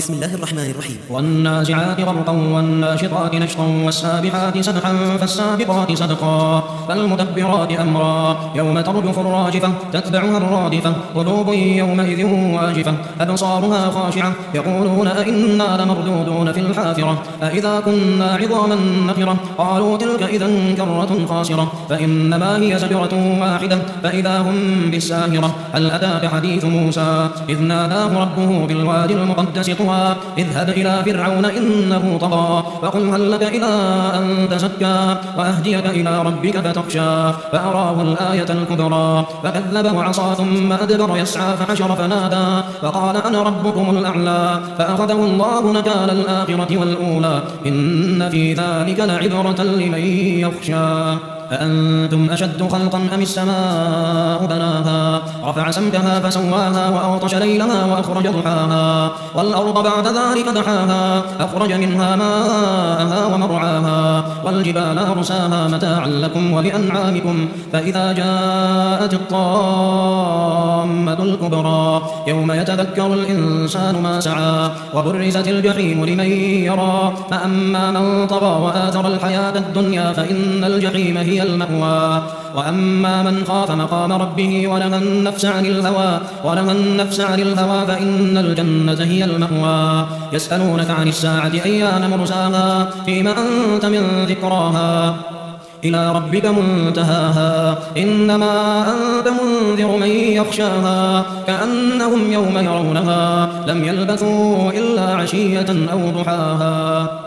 بسم الله الرحمن الرحيم. والنازعات غرقا والناشطات نشطا والسابحات سبحا فالسابقات سبقا فالمدبرات أمرا يوم ترجف الراجفة تتبعها الرادفة قلوب يومئذ واجفة أبصارها خاشعة يقولون أئنا لمردودون في الحافرة أئذا كنا عظاما نخرة قالوا تلك إذا كرة خاسرة فإنما هي زجرة واحدة فإذا هم بالساهرة هل أتاك حديث موسى إذ ناداه ربه بالوادي المقدس طوى اذهب إلى فرعون إنه طغى فقل هل لك إلى أن تزكى وأهديك إلى ربك فتخشى فأراه الآية الكبرى فكذب وعصى ثم أدبر يسعى فحشر فنادى فقال أنا ربكم الأعلى فأخذه الله نكال الآخرة والأولى إن في ذلك لعبرة لمن يخشى أأنتم أشد خلقا أم السماء بناها رفع سمكها فسواها وأغطش ليلها وأخرج ضحاها والأرض بعد ذلك دحاها أخرج منها ماءها ومرعاها والجبال أرساها متاعا لكم ولأنعامكم فإذا جاءت الطامة الكبرى يوم يتذكر الإنسان ما سعى وبرزت الجحيم لمن يرى فأما من طغى وآثر الحياة الدنيا فإن الجحيم هي المأوى وأما من خاف مقام ربه ونهى النفس عن الهوى فإن الجنة هي المأوى يسألونك عن الساعة أيان مرساها فيما أنت من ذكراها إلى ربك منتهاها إنما أنت منذر من يخشاها كأنهم يوم يرونها لم يلبثوا إلا عشية أو ضحاها.